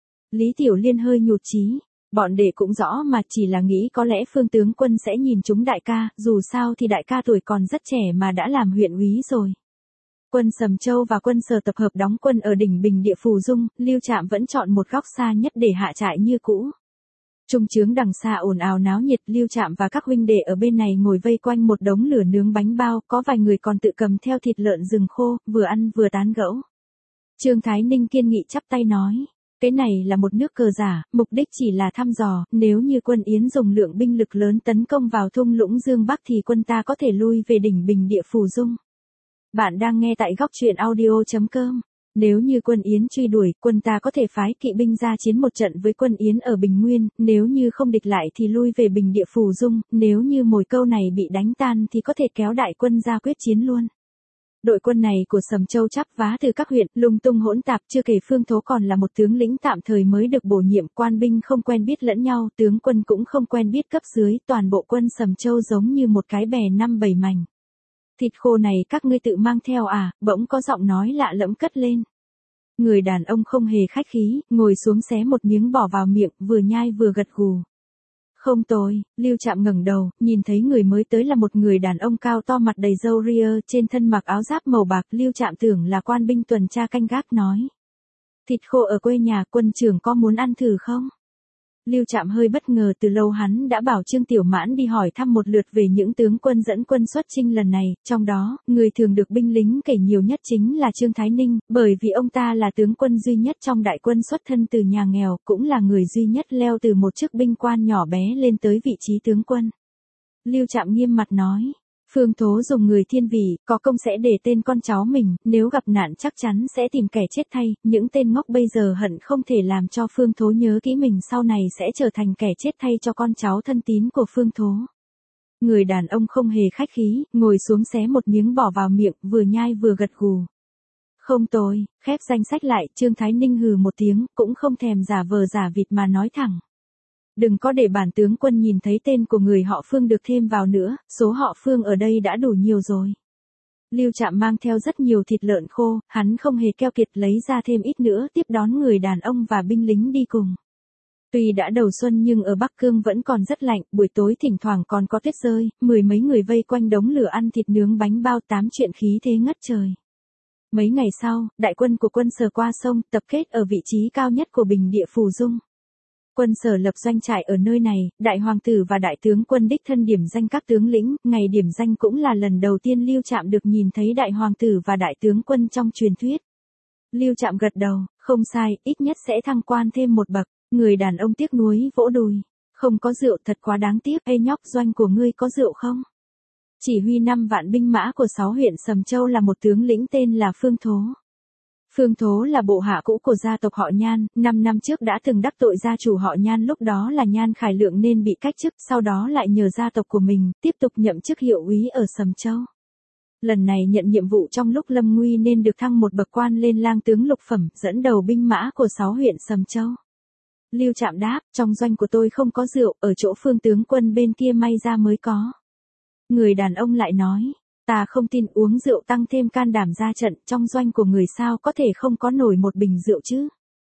Lý Tiểu Liên hơi nhụt chí, bọn đệ cũng rõ mà chỉ là nghĩ có lẽ Phương tướng quân sẽ nhìn chúng đại ca, dù sao thì đại ca tuổi còn rất trẻ mà đã làm huyện úy rồi. Quân Sầm Châu và quân Sở tập hợp đóng quân ở đỉnh Bình Địa Phù Dung, Lưu Trạm vẫn chọn một góc xa nhất để hạ trại như cũ. Trung trướng đằng xa ồn ào náo nhiệt, Lưu Trạm và các huynh đệ ở bên này ngồi vây quanh một đống lửa nướng bánh bao, có vài người còn tự cầm theo thịt lợn rừng khô, vừa ăn vừa tán gẫu. Trương Thái Ninh kiên nghị chắp tay nói, cái này là một nước cờ giả, mục đích chỉ là thăm dò, nếu như quân Yến dùng lượng binh lực lớn tấn công vào thung lũng Dương Bắc thì quân ta có thể lui về đỉnh Bình Địa Phù Dung. Bạn đang nghe tại góc truyện audio.com. Nếu như quân Yến truy đuổi, quân ta có thể phái kỵ binh ra chiến một trận với quân Yến ở Bình Nguyên, nếu như không địch lại thì lui về Bình Địa Phù Dung, nếu như mồi câu này bị đánh tan thì có thể kéo đại quân ra quyết chiến luôn. Đội quân này của Sầm Châu chắp vá từ các huyện, lung tung hỗn tạp, chưa kể Phương Thố còn là một tướng lĩnh tạm thời mới được bổ nhiệm, quan binh không quen biết lẫn nhau, tướng quân cũng không quen biết cấp dưới, toàn bộ quân Sầm Châu giống như một cái bè 5-7 mảnh. Thịt khô này các ngươi tự mang theo à, bỗng có giọng nói lạ lẫm cất lên. Người đàn ông không hề khách khí, ngồi xuống xé một miếng bỏ vào miệng, vừa nhai vừa gật gù. Không tồi, Lưu Trạm ngẩng đầu, nhìn thấy người mới tới là một người đàn ông cao to mặt đầy râu ria, trên thân mặc áo giáp màu bạc, Lưu Trạm tưởng là quan binh tuần tra canh gác nói. Thịt khô ở quê nhà, quân trưởng có muốn ăn thử không? Lưu Trạm hơi bất ngờ, từ lâu hắn đã bảo Trương Tiểu Mãn đi hỏi thăm một lượt về những tướng quân dẫn quân xuất chinh lần này, trong đó, người thường được binh lính kể nhiều nhất chính là Trương Thái Ninh, bởi vì ông ta là tướng quân duy nhất trong đại quân xuất thân từ nhà nghèo, cũng là người duy nhất leo từ một chức binh quan nhỏ bé lên tới vị trí tướng quân. Lưu Trạm nghiêm mặt nói. Phương Thố dùng người thiên vị, có công sẽ để tên con cháu mình, nếu gặp nạn chắc chắn sẽ tìm kẻ chết thay, những tên ngốc bây giờ hận không thể làm cho Phương Thố nhớ kỹ mình sau này sẽ trở thành kẻ chết thay cho con cháu thân tín của Phương Thố. Người đàn ông không hề khách khí, ngồi xuống xé một miếng bỏ vào miệng, vừa nhai vừa gật gù. Không tồi, khép danh sách lại, Trương Thái Ninh hừ một tiếng, cũng không thèm giả vờ giả vịt mà nói thẳng. Đừng có để bản tướng quân nhìn thấy tên của người họ Phương được thêm vào nữa, số họ Phương ở đây đã đủ nhiều rồi. Lưu Trạm mang theo rất nhiều thịt lợn khô, hắn không hề keo kiệt lấy ra thêm ít nữa tiếp đón người đàn ông và binh lính đi cùng. Tuy đã đầu xuân nhưng ở Bắc Cương vẫn còn rất lạnh, buổi tối thỉnh thoảng còn có tuyết rơi, mười mấy người vây quanh đống lửa ăn thịt nướng bánh bao, tám chuyện khí thế ngất trời. Mấy ngày sau, đại quân của quân Sở qua sông, tập kết ở vị trí cao nhất của Bình Địa Phù Dung. Quân Sở lập doanh trại ở nơi này, đại hoàng tử và đại tướng quân đích thân điểm danh các tướng lĩnh, ngày điểm danh cũng là lần đầu tiên Lưu Trạm được nhìn thấy đại hoàng tử và đại tướng quân trong truyền thuyết. Lưu Trạm gật đầu, không sai, ít nhất sẽ thăng quan thêm một bậc. Người đàn ông tiếc nuối vỗ đùi, không có rượu thật quá đáng tiếc. Ê nhóc, doanh của ngươi có rượu không? Chỉ huy 5 vạn binh mã của 6 huyện Sầm Châu là một tướng lĩnh tên là Phương Thố. Phương Thố là bộ hạ cũ của gia tộc họ Nhan, 5 năm trước đã từng đắc tội gia chủ họ Nhan, lúc đó là Nhan Khải Lượng nên bị cách chức, sau đó lại nhờ gia tộc của mình, tiếp tục nhậm chức hiệu úy ở Sầm Châu. Lần này nhận nhiệm vụ trong lúc lâm nguy nên được thăng một bậc quan lên lang tướng lục phẩm, dẫn đầu binh mã của 6 huyện Sầm Châu. Lưu Trạm đáp, trong doanh của tôi không có rượu, ở chỗ Phương tướng quân bên kia may ra mới có. Người đàn ông lại nói, ta không tin, uống rượu tăng thêm can đảm ra trận, trong doanh của người sao có thể không có nổi một bình rượu chứ.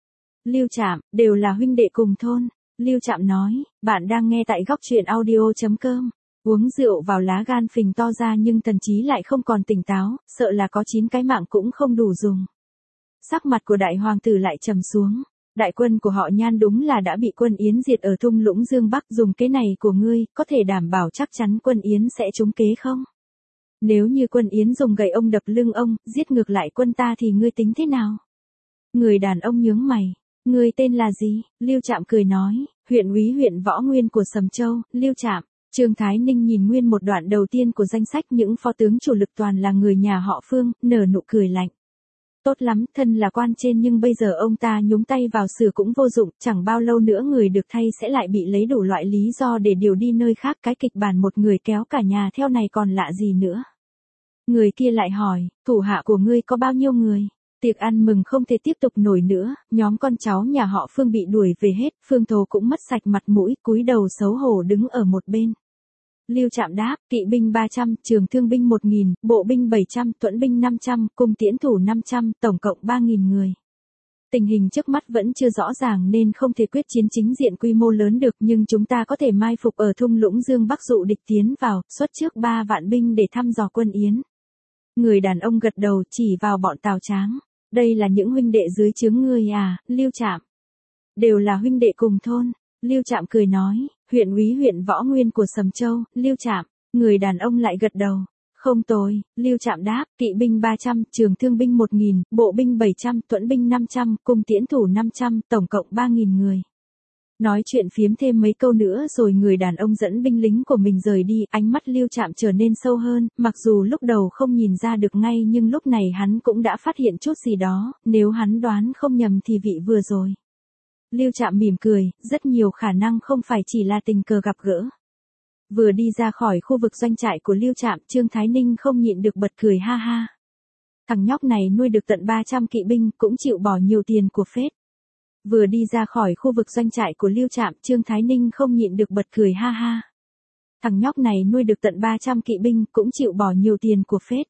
Lưu Trạm, đều là huynh đệ cùng thôn. Lưu Trạm nói, bạn đang nghe tại góc truyện audio.com. Uống rượu vào lá gan phình to ra nhưng Tần Chí lại không còn tỉnh táo, sợ là có 9 cái mạng cũng không đủ dùng. Sắc mặt của đại hoàng tử lại trầm xuống. Đại quân của họ Nhan đúng là đã bị quân Yến diệt ở thung lũng Dương Bắc, dùng kế này của ngươi, có thể đảm bảo chắc chắn quân Yến sẽ trúng kế không? Nếu như quân Yến dùng gậy ông đập lưng ông, giết ngược lại quân ta thì ngươi tính thế nào? Người đàn ông nhướng mày. Ngươi tên là gì? Lưu Trạm cười nói, huyện úy huyện Võ Nguyên của Sầm Châu, Lưu Trạm. Trương Thái Ninh nhìn nguyên một đoạn đầu tiên của danh sách những phó tướng chủ lực toàn là người nhà họ Phương, nở nụ cười lạnh. Tốt lắm, thân là quan trên nhưng bây giờ ông ta nhúng tay vào sửa cũng vô dụng, chẳng bao lâu nữa người được thay sẽ lại bị lấy đủ loại lý do để điều đi nơi khác, cái kịch bản một người kéo cả nhà theo này còn lạ gì nữa. Người kia lại hỏi, thủ hạ của ngươi có bao nhiêu người? Tiệc ăn mừng không thể tiếp tục nổi nữa, nhóm con cháu nhà họ Phương bị đuổi về hết, Phương Thố cũng mất sạch mặt mũi, cúi đầu xấu hổ đứng ở một bên. Lưu Trạm đáp, kỵ binh 300, trường thương binh 1000, bộ binh 700, tuẫn binh 500, cung tiễn thủ 500, tổng cộng 3000 người. Tình hình trước mắt vẫn chưa rõ ràng nên không thể quyết chiến chính diện quy mô lớn được, nhưng chúng ta có thể mai phục ở thung lũng Dương Bắc dụ địch tiến vào, xuất trước 3 vạn binh để thăm dò quân Yến. Người đàn ông gật đầu chỉ vào bọn Tào Tráng. Đây là những huynh đệ dưới trướng ngươi à, Lưu Trạm? Đều là huynh đệ cùng thôn. Lưu Trạm cười nói, huyện úy huyện Võ Nguyên của Sầm Châu, Lưu Trạm. Người đàn ông lại gật đầu. Không tồi, Lưu Trạm đáp, kỵ binh 300, trường thương binh 1000, bộ binh 700, tuẫn binh 500, cung tiễn thủ 500, tổng cộng 3000 người. Nói chuyện phiếm thêm mấy câu nữa rồi người đàn ông dẫn binh lính của mình rời đi, ánh mắt Lưu Trạm trở nên sâu hơn, mặc dù lúc đầu không nhìn ra được ngay nhưng lúc này hắn cũng đã phát hiện chút gì đó, nếu hắn đoán không nhầm thì vị vừa rồi. Lưu Trạm mỉm cười, rất nhiều khả năng không phải chỉ là tình cờ gặp gỡ. Vừa đi ra khỏi khu vực doanh trại của Lưu Trạm, Trương Thái Ninh không nhịn được bật cười ha ha. Thằng nhóc này nuôi được tận 300 kỵ binh, cũng chịu bỏ nhiều tiền của phết. Vừa đi ra khỏi khu vực doanh trại của Lưu Trạm, Trương Thái Ninh không nhịn được bật cười ha ha. Thằng nhóc này nuôi được tận 300 kỵ binh, cũng chịu bỏ nhiều tiền của phết.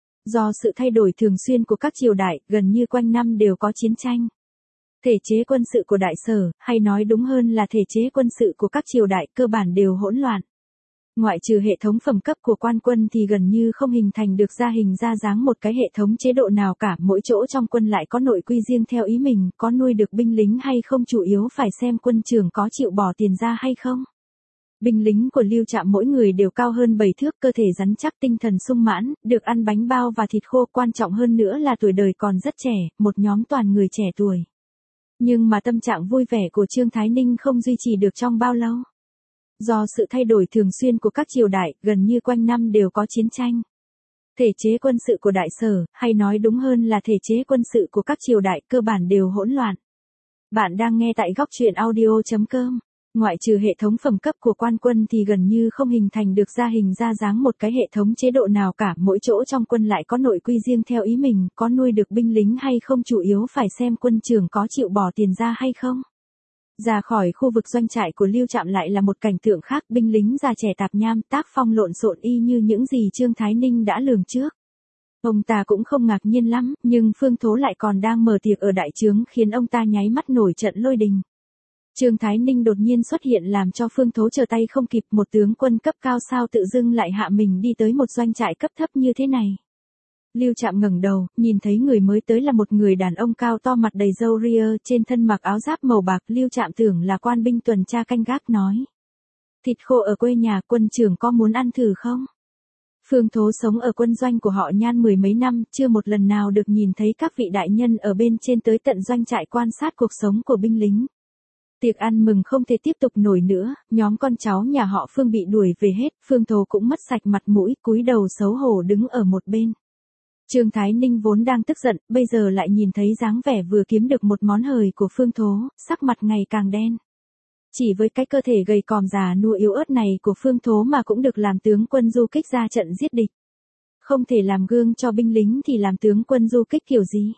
Do sự thay đổi thường xuyên của các triều đại, gần như quanh năm đều có chiến tranh. Thể chế quân sự của Đại Sở, hay nói đúng hơn là thể chế quân sự của các triều đại cơ bản đều hỗn loạn. Ngoại trừ hệ thống phẩm cấp của quan quân thì gần như không hình thành được ra hình ra dáng một cái hệ thống chế độ nào cả, mỗi chỗ trong quân lại có nội quy riêng theo ý mình, có nuôi được binh lính hay không chủ yếu phải xem quân trưởng có chịu bỏ tiền ra hay không. Binh lính của Lưu Trạm mỗi người đều cao hơn 7 thước, cơ thể rắn chắc, tinh thần sung mãn, được ăn bánh bao và thịt khô, quan trọng hơn nữa là tuổi đời còn rất trẻ, một nhóm toàn người trẻ tuổi. Nhưng mà tâm trạng vui vẻ của Trương Thái Ninh không duy trì được trong bao lâu. Do sự thay đổi thường xuyên của các triều đại, gần như quanh năm đều có chiến tranh. Thể chế quân sự của Đại Sở, hay nói đúng hơn là thể chế quân sự của các triều đại cơ bản đều hỗn loạn. Bạn đang nghe tại góc truyện audio.com. Ngoại trừ hệ thống phẩm cấp của quan quân thì gần như không hình thành được ra hình ra dáng một cái hệ thống chế độ nào cả, mỗi chỗ trong quân lại có nội quy riêng theo ý mình, có nuôi được binh lính hay không chủ yếu phải xem quân trưởng có chịu bỏ tiền ra hay không. Ra khỏi khu vực doanh trại của Lưu Trạm lại là một cảnh tượng khác, binh lính già trẻ tạp nham, tác phong lộn xộn y như những gì Trương Thái Ninh đã lường trước. Ông ta cũng không ngạc nhiên lắm, nhưng Phương Thố lại còn đang mở tiệc ở đại trướng khiến ông ta nháy mắt nổi trận lôi đình. Trương Thái Ninh đột nhiên xuất hiện làm cho Phương Thố trở tay không kịp, một tướng quân cấp cao sao tự dưng lại hạ mình đi tới một doanh trại cấp thấp như thế này. Lưu Trạm ngẩng đầu, nhìn thấy người mới tới là một người đàn ông cao to, mặt đầy râu ria, trên thân mặc áo giáp màu bạc. Lưu Trạm tưởng là quan binh tuần tra canh gác, nói: thịt khô ở quê nhà, quân trưởng có muốn ăn thử không? Phương Thố sống ở quân doanh của họ Nhan mười mấy năm, chưa một lần nào được nhìn thấy các vị đại nhân ở bên trên tới tận doanh trại quan sát cuộc sống của binh lính. Tiệc ăn mừng không thể tiếp tục nổi nữa, nhóm con cháu nhà họ Phương bị đuổi về hết, Phương Thố cũng mất sạch mặt mũi, cúi đầu xấu hổ đứng ở một bên. Trương Thái Ninh vốn đang tức giận, bây giờ lại nhìn thấy dáng vẻ vừa kiếm được một món hời của Phương Thố, sắc mặt ngày càng đen. Chỉ với cái cơ thể gầy còm già nua yếu ớt này của Phương Thố mà cũng được làm tướng quân du kích ra trận giết địch. Không thể làm gương cho binh lính thì làm tướng quân du kích kiểu gì?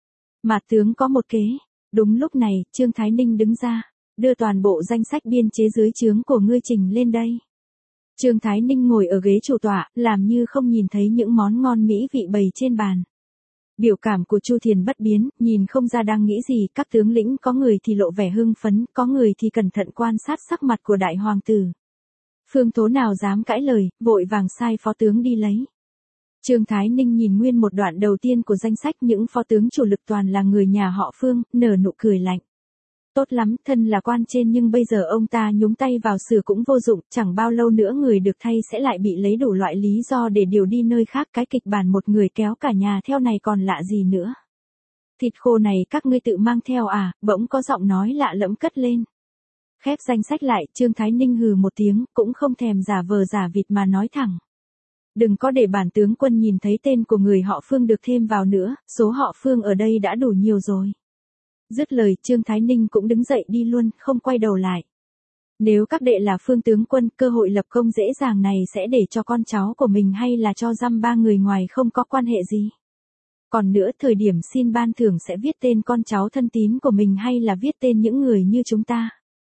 Mà tướng có một kế. Đúng lúc này, Trương Thái Ninh đứng ra, đưa toàn bộ danh sách biên chế dưới trướng của ngươi trình lên đây. Trương Thái Ninh ngồi ở ghế chủ tọa, làm như không nhìn thấy những món ngon mỹ vị bày trên bàn. Biểu cảm của Chu Thiền bất biến, nhìn không ra đang nghĩ gì, các tướng lĩnh có người thì lộ vẻ hưng phấn, có người thì cẩn thận quan sát sắc mặt của đại hoàng tử. Phương Tố nào dám cãi lời, vội vàng sai phó tướng đi lấy. Trương Thái Ninh nhìn nguyên một đoạn đầu tiên của danh sách, những phó tướng chủ lực toàn là người nhà họ Phương, nở nụ cười lạnh. Tốt lắm, thân là quan trên nhưng bây giờ ông ta nhúng tay vào sửa cũng vô dụng, chẳng bao lâu nữa người được thay sẽ lại bị lấy đủ loại lý do để điều đi nơi khác, cái kịch bản một người kéo cả nhà theo này còn lạ gì nữa. Thịt khô này các ngươi tự mang theo à, bỗng có giọng nói lạ lẫm cất lên. Khép danh sách lại, Trương Thái Ninh hừ một tiếng, cũng không thèm giả vờ giả vịt mà nói thẳng. Đừng có để bản tướng quân nhìn thấy tên của người họ Phương được thêm vào nữa, số họ Phương ở đây đã đủ nhiều rồi. Dứt lời, Trương Thái Ninh cũng đứng dậy đi luôn, không quay đầu lại. Nếu các đệ là Phương tướng quân, cơ hội lập công dễ dàng này sẽ để cho con cháu của mình hay là cho dăm ba người ngoài không có quan hệ gì? Còn nữa, thời điểm xin ban thưởng sẽ viết tên con cháu thân tín của mình hay là viết tên những người như chúng ta?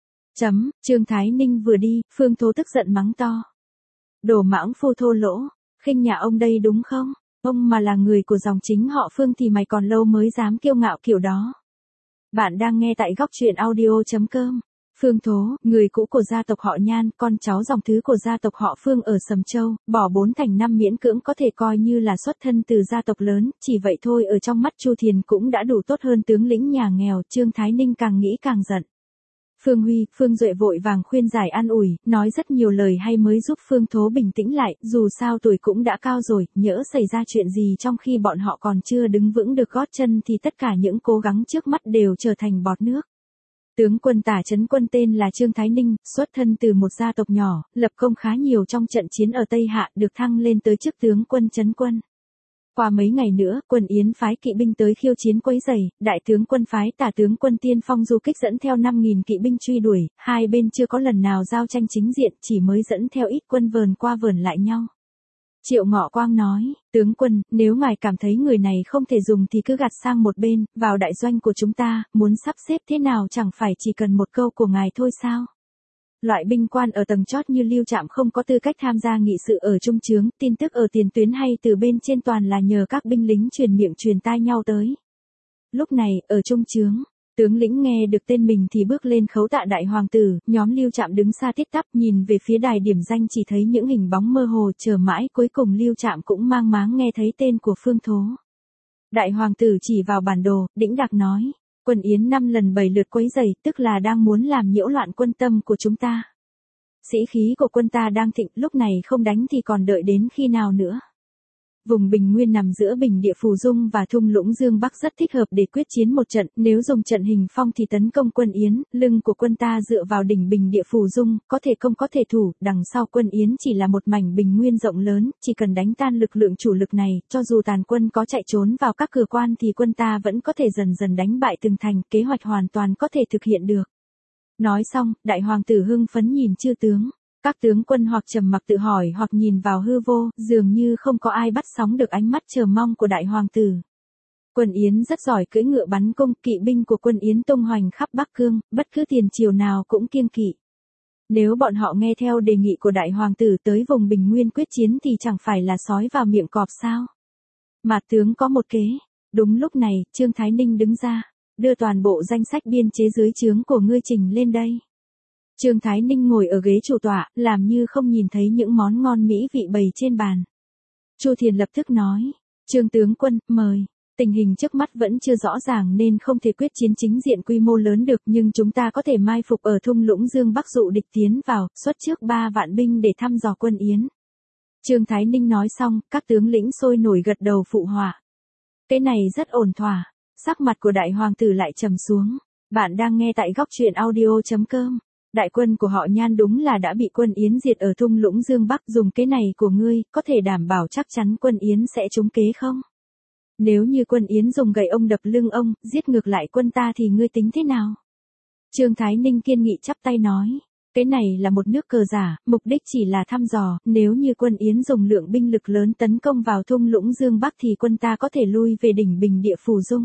Trương Thái Ninh vừa đi, Phương Tố tức giận mắng to. Đồ mãng phu thô lỗ, khinh nhà ông đây đúng không? Ông mà là người của dòng chính họ Phương thì mày còn lâu mới dám kiêu ngạo kiểu đó. Bạn đang nghe tại góc truyện audio.com. Phương Tố, người cũ của gia tộc họ Nhan, con cháu dòng thứ của gia tộc họ Phương ở Sầm Châu, bỏ 4 thành 5 miễn cưỡng có thể coi như là xuất thân từ gia tộc lớn, chỉ vậy thôi ở trong mắt Chu Thiền cũng đã đủ tốt hơn tướng lĩnh nhà nghèo. Trương Thái Ninh càng nghĩ càng giận. Phương Huy, Phương Duệ vội vàng khuyên giải an ủi, nói rất nhiều lời hay mới giúp Phương Tố bình tĩnh lại, dù sao tuổi cũng đã cao rồi, nhỡ xảy ra chuyện gì trong khi bọn họ còn chưa đứng vững được gót chân thì tất cả những cố gắng trước mắt đều trở thành bọt nước. Tướng quân Tả Trấn Quân tên là Trương Thái Ninh, xuất thân từ một gia tộc nhỏ, lập công khá nhiều trong trận chiến ở Tây Hạ, được thăng lên tới chức tướng quân Trấn Quân. Qua mấy ngày nữa, quân Yến phái kỵ binh tới khiêu chiến quấy rầy, đại tướng quân phái Tả tướng quân Tiên Phong du kích dẫn theo 5.000 kỵ binh truy đuổi, hai bên chưa có lần nào giao tranh chính diện, chỉ mới dẫn theo ít quân vờn qua vờn lại nhau. Triệu Ngọ Quang nói, tướng quân, nếu ngài cảm thấy người này không thể dùng thì cứ gạt sang một bên, vào đại doanh của chúng ta, muốn sắp xếp thế nào chẳng phải chỉ cần một câu của ngài thôi sao? Loại binh quan ở tầng chót như Lưu Trạm không có tư cách tham gia nghị sự ở trung trướng, tin tức ở tiền tuyến hay từ bên trên toàn là nhờ các binh lính truyền miệng truyền tai nhau tới. Lúc này, ở trung trướng, tướng lĩnh nghe được tên mình thì bước lên khấu tạ đại hoàng tử, nhóm Lưu Trạm đứng xa tít tắp nhìn về phía đài điểm danh chỉ thấy những hình bóng mơ hồ, chờ mãi cuối cùng Lưu Trạm cũng mang máng nghe thấy tên của Phương Tố. Đại hoàng tử chỉ vào bản đồ, đĩnh đạc nói. Quân Yến 5 lần 7 lượt quấy rầy, tức là đang muốn làm nhiễu loạn quân tâm của chúng ta. Sĩ khí của quân ta đang thịnh, lúc này không đánh thì còn đợi đến khi nào nữa. Vùng Bình Nguyên nằm giữa Bình Địa Phù Dung và thung lũng Dương Bắc rất thích hợp để quyết chiến một trận, nếu dùng trận hình phong thì tấn công quân Yến, lưng của quân ta dựa vào đỉnh Bình Địa Phù Dung, có thể công có thể thủ, đằng sau quân Yến chỉ là một mảnh Bình Nguyên rộng lớn, chỉ cần đánh tan lực lượng chủ lực này, cho dù tàn quân có chạy trốn vào các cửa quan thì quân ta vẫn có thể dần dần đánh bại từng thành, kế hoạch hoàn toàn có thể thực hiện được. Nói xong, đại hoàng tử hưng phấn nhìn chư tướng. Các tướng quân hoặc trầm mặc tự hỏi hoặc nhìn vào hư vô, dường như không có ai bắt sóng được ánh mắt chờ mong của đại hoàng tử. Quân Yến rất giỏi cưỡi ngựa bắn cung, kỵ binh của quân Yến tung hoành khắp Bắc Cương, bất cứ tiền triều nào cũng kiêng kỵ. Nếu bọn họ nghe theo đề nghị của đại hoàng tử tới vùng Bình Nguyên quyết chiến thì chẳng phải là sói vào miệng cọp sao? Mà tướng có một kế. Đúng lúc này, Trương Thái Ninh đứng ra, đưa toàn bộ danh sách biên chế dưới trướng của ngươi trình lên đây. Trương Thái Ninh ngồi ở ghế chủ tọa, làm như không nhìn thấy những món ngon mỹ vị bày trên bàn. Chu Thiền lập tức nói, Trương tướng quân, mời. Tình hình trước mắt vẫn chưa rõ ràng nên không thể quyết chiến chính diện quy mô lớn được, nhưng chúng ta có thể mai phục ở thung lũng Dương Bắc dụ địch tiến vào, xuất trước 3 vạn binh để thăm dò quân Yến. Trương Thái Ninh nói xong, các tướng lĩnh sôi nổi gật đầu phụ họa. Cái này rất ổn thỏa. Sắc mặt của đại hoàng tử lại trầm xuống. Bạn đang nghe tại góc truyện audio.com. Đại quân của họ Nhan đúng là đã bị quân Yến diệt ở thung lũng Dương Bắc, dùng cái này của ngươi, có thể đảm bảo chắc chắn quân Yến sẽ trúng kế không? Nếu như quân Yến dùng gậy ông đập lưng ông, giết ngược lại quân ta thì ngươi tính thế nào? Trương Thái Ninh kiên nghị chắp tay nói, cái này là một nước cờ giả, mục đích chỉ là thăm dò, nếu như quân Yến dùng lượng binh lực lớn tấn công vào thung lũng Dương Bắc thì quân ta có thể lui về đỉnh Bình Địa Phù Dung.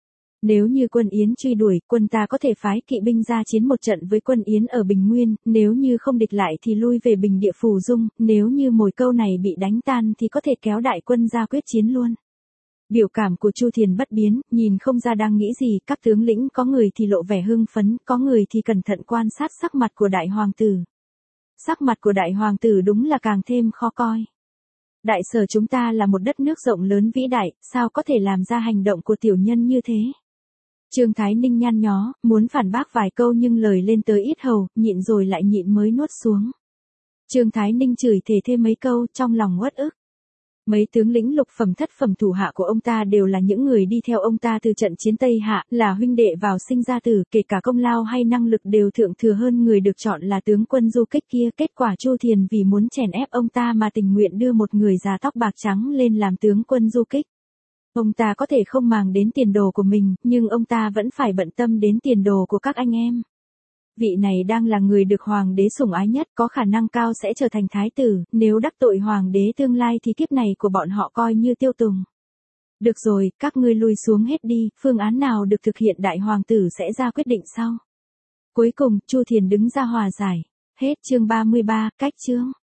Nếu như quân Yến truy đuổi, quân ta có thể phái kỵ binh ra chiến một trận với quân Yến ở Bình Nguyên, nếu như không địch lại thì lui về Bình Địa Phù Dung, nếu như mồi câu này bị đánh tan thì có thể kéo đại quân ra quyết chiến luôn. Biểu cảm của Chu Thiền bất biến, nhìn không ra đang nghĩ gì, các tướng lĩnh có người thì lộ vẻ hưng phấn, có người thì cẩn thận quan sát sắc mặt của đại hoàng tử. Sắc mặt của đại hoàng tử đúng là càng thêm khó coi. Đại sở chúng ta là một đất nước rộng lớn vĩ đại, sao có thể làm ra hành động của tiểu nhân như thế? Trương Thái Ninh nhăn nhó, muốn phản bác vài câu nhưng lời lên tới ít hầu, nhịn rồi lại nhịn mới nuốt xuống. Trương Thái Ninh chửi thề thêm mấy câu, trong lòng uất ức. Mấy tướng lĩnh lục phẩm thất phẩm thủ hạ của ông ta đều là những người đi theo ông ta từ trận chiến Tây Hạ, là huynh đệ vào sinh ra tử, kể cả công lao hay năng lực đều thượng thừa hơn người được chọn là tướng quân du kích kia. Kết quả Chu Thiền vì muốn chèn ép ông ta mà tình nguyện đưa một người già tóc bạc trắng lên làm tướng quân du kích. Ông ta có thể không màng đến tiền đồ của mình, nhưng ông ta vẫn phải bận tâm đến tiền đồ của các anh em. Vị này đang là người được hoàng đế sủng ái nhất, có khả năng cao sẽ trở thành thái tử, nếu đắc tội hoàng đế tương lai thì kiếp này của bọn họ coi như tiêu tùng. Được rồi, các ngươi lui xuống hết đi, phương án nào được thực hiện đại hoàng tử sẽ ra quyết định sau. Cuối cùng, Chu Thiền đứng ra hòa giải. Hết chương 33, cách chương.